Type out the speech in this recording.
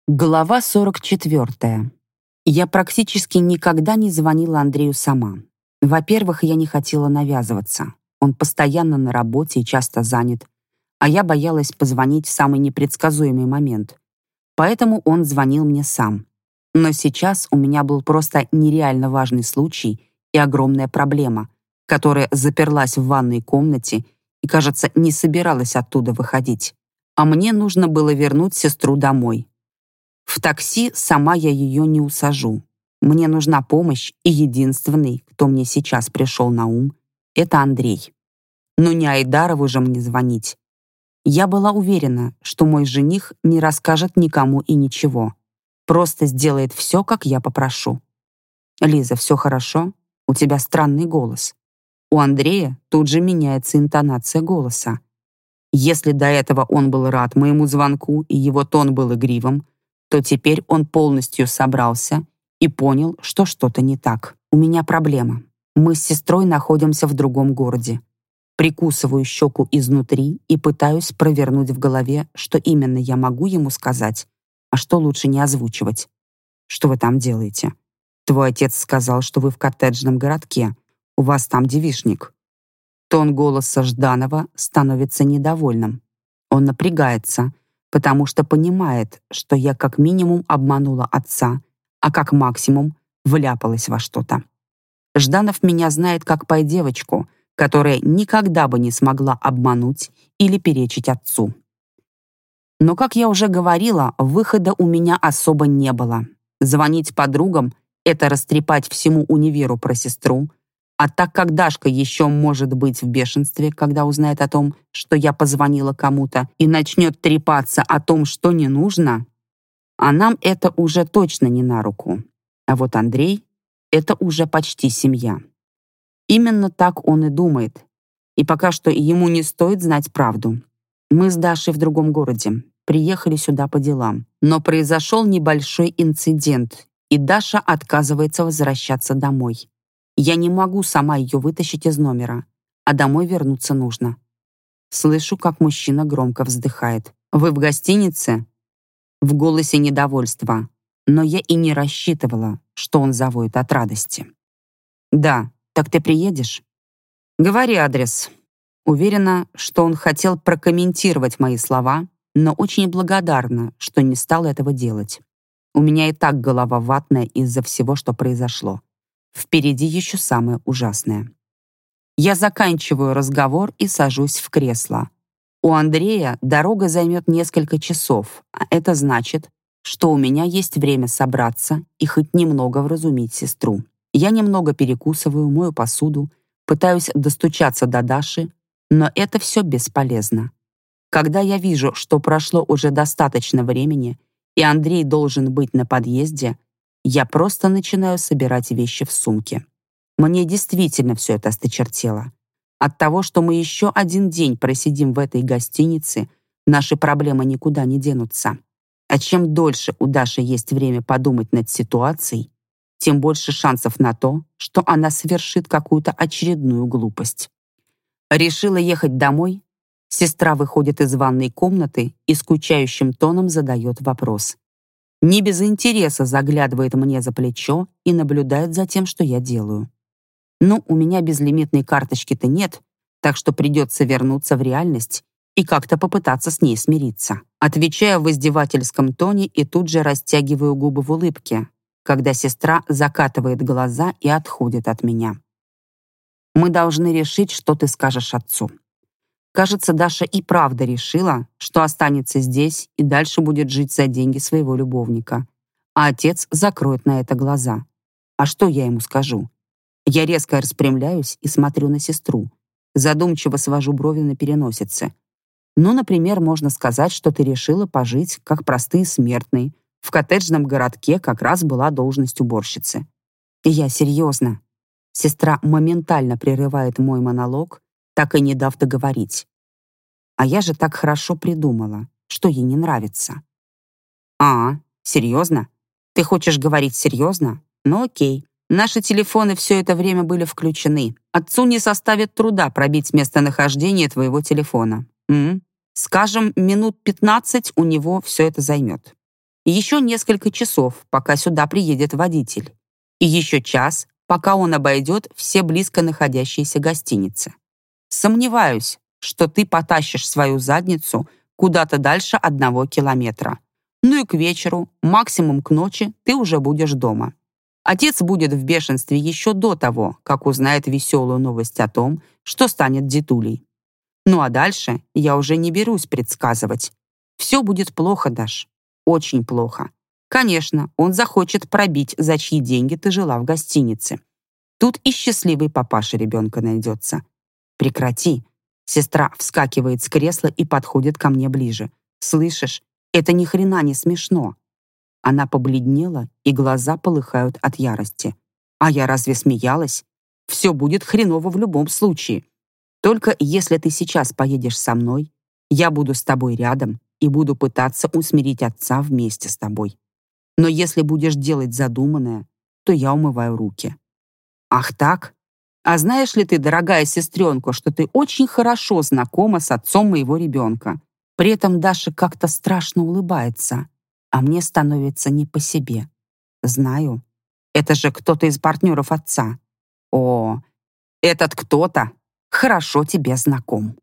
Глава 44. Я практически никогда не звонила Андрею сама. Во-первых, я не хотела навязываться. Он постоянно на работе и часто занят, а я боялась позвонить в самый непредсказуемый момент. Поэтому он звонил мне сам. Но сейчас у меня был просто нереально важный случай и огромная проблема, которая заперлась в ванной комнате и, кажется, не собиралась оттуда выходить. А мне нужно было вернуть сестру домой. В такси сама я ее не усажу. Мне нужна помощь, и единственный, кто мне сейчас пришел на ум, это Андрей. Но не Айдарову же мне звонить. Я была уверена, что мой жених не расскажет никому и ничего. Просто сделает все, как я попрошу. «Лиза, все хорошо? У тебя странный голос». У Андрея тут же меняется интонация голоса. Если до этого он был рад моему звонку и его тон был игривым, то теперь он полностью собрался и понял, что что-то не так. У меня проблема. Мы с сестрой находимся в другом городе. Прикусываю щеку изнутри и пытаюсь провернуть в голове, что именно я могу ему сказать, а что лучше не озвучивать. Что вы там делаете? Твой отец сказал, что вы в коттеджном городке. У вас там девичник. Тон голоса Жданова становится недовольным. Он напрягается, потому что понимает, что я как минимум обманула отца, а как максимум вляпалась во что-то. Жданов меня знает как пай-девочку, которая никогда бы не смогла обмануть или перечить отцу. Но, как я уже говорила, выхода у меня особо не было. Звонить подругам — это растрепать всему универу про сестру, а так как Дашка еще может быть в бешенстве, когда узнает о том, что я позвонила кому-то, и начнет трепаться о том, что не нужно, а нам это уже точно не на руку. А вот Андрей — это уже почти семья. Именно так он и думает. И пока что ему не стоит знать правду. Мы с Дашей в другом городе, приехали сюда по делам. Но произошел небольшой инцидент, и Даша отказывается возвращаться домой. Я не могу сама ее вытащить из номера, а домой вернуться нужно. Слышу, как мужчина громко вздыхает. «Вы в гостинице?» В голосе недовольство, но я и не рассчитывала, что он завоет от радости. «Да, так ты приедешь?» «Говори адрес». Уверена, что он хотел прокомментировать мои слова, но очень благодарна, что не стал этого делать. У меня и так голова ватная из-за всего, что произошло. Впереди еще самое ужасное. Я заканчиваю разговор и сажусь в кресло. У Андрея дорога займет несколько часов, а это значит, что у меня есть время собраться и хоть немного вразумить сестру. Я немного перекусываю, мою посуду, пытаюсь достучаться до Даши, но это все бесполезно. Когда я вижу, что прошло уже достаточно времени, и Андрей должен быть на подъезде, я просто начинаю собирать вещи в сумке. Мне действительно все это осточертело. От того, что мы еще один день просидим в этой гостинице, наши проблемы никуда не денутся. А чем дольше у Даши есть время подумать над ситуацией, тем больше шансов на то, что она совершит какую-то очередную глупость. Решила ехать домой? Сестра выходит из ванной комнаты и скучающим тоном задает вопрос. Не без интереса заглядывает мне за плечо и наблюдает за тем, что я делаю. Ну, у меня безлимитной карточки-то нет, так что придется вернуться в реальность и как-то попытаться с ней смириться. Отвечаю в издевательском тоне и тут же растягиваю губы в улыбке, когда сестра закатывает глаза и отходит от меня. Мы должны решить, что ты скажешь отцу. Кажется, Даша и правда решила, что останется здесь и дальше будет жить за деньги своего любовника. А отец закроет на это глаза. А что я ему скажу? Я резко распрямляюсь и смотрю на сестру. Задумчиво свожу брови на переносице. Ну, например, можно сказать, что ты решила пожить, как простые смертные. В коттеджном городке как раз была должность уборщицы. И я серьезно. Сестра моментально прерывает мой монолог, так и не дав договорить. А я же так хорошо придумала, что ей не нравится. А, серьезно? Ты хочешь говорить серьезно? Ну окей. Наши телефоны все это время были включены. Отцу не составит труда пробить местонахождение твоего телефона. Скажем, минут 15 у него все это займет. Еще несколько часов, пока сюда приедет водитель. И еще час, пока он обойдет все близко находящиеся гостиницы. Сомневаюсь, что ты потащишь свою задницу куда-то дальше 1 километра. Ну и к вечеру, максимум к ночи, ты уже будешь дома. Отец будет в бешенстве еще до того, как узнает веселую новость о том, что станет дедулей. Ну а дальше я уже не берусь предсказывать. Все будет плохо, Даш. Очень плохо. Конечно, он захочет пробить, за чьи деньги ты жила в гостинице. Тут и счастливый папаша ребенка найдется. Прекрати. Сестра вскакивает с кресла и подходит ко мне ближе. Слышишь, это ни хрена не смешно. Она побледнела, и глаза полыхают от ярости. А я разве смеялась? Все будет хреново в любом случае. Только если ты сейчас поедешь со мной, я буду с тобой рядом и буду пытаться усмирить отца вместе с тобой. Но если будешь делать задуманное, то я умываю руки. Ах так? А знаешь ли ты, дорогая сестренка, что ты очень хорошо знакома с отцом моего ребенка? При этом Даша как-то страшно улыбается, а мне становится не по себе. Знаю, это же кто-то из партнеров отца. О, этот кто-то хорошо тебе знаком.